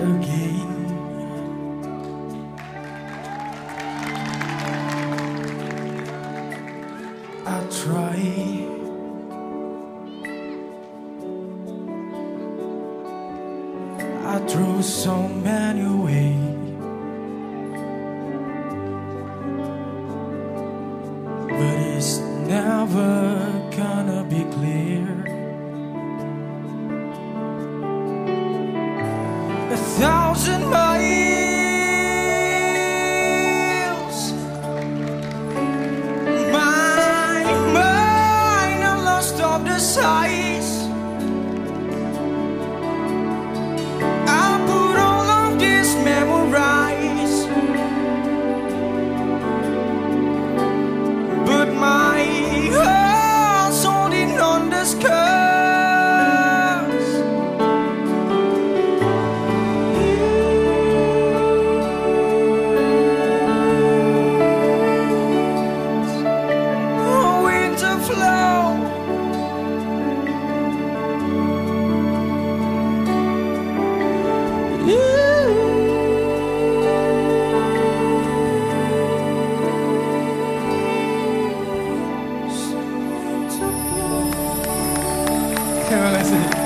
again. I try, I threw so many away, but it's never gonna be clear. 1,000 miles, my mind, I lost all the sights. I put all of this memorized, but my heart's holding on the scars. Terima kasih.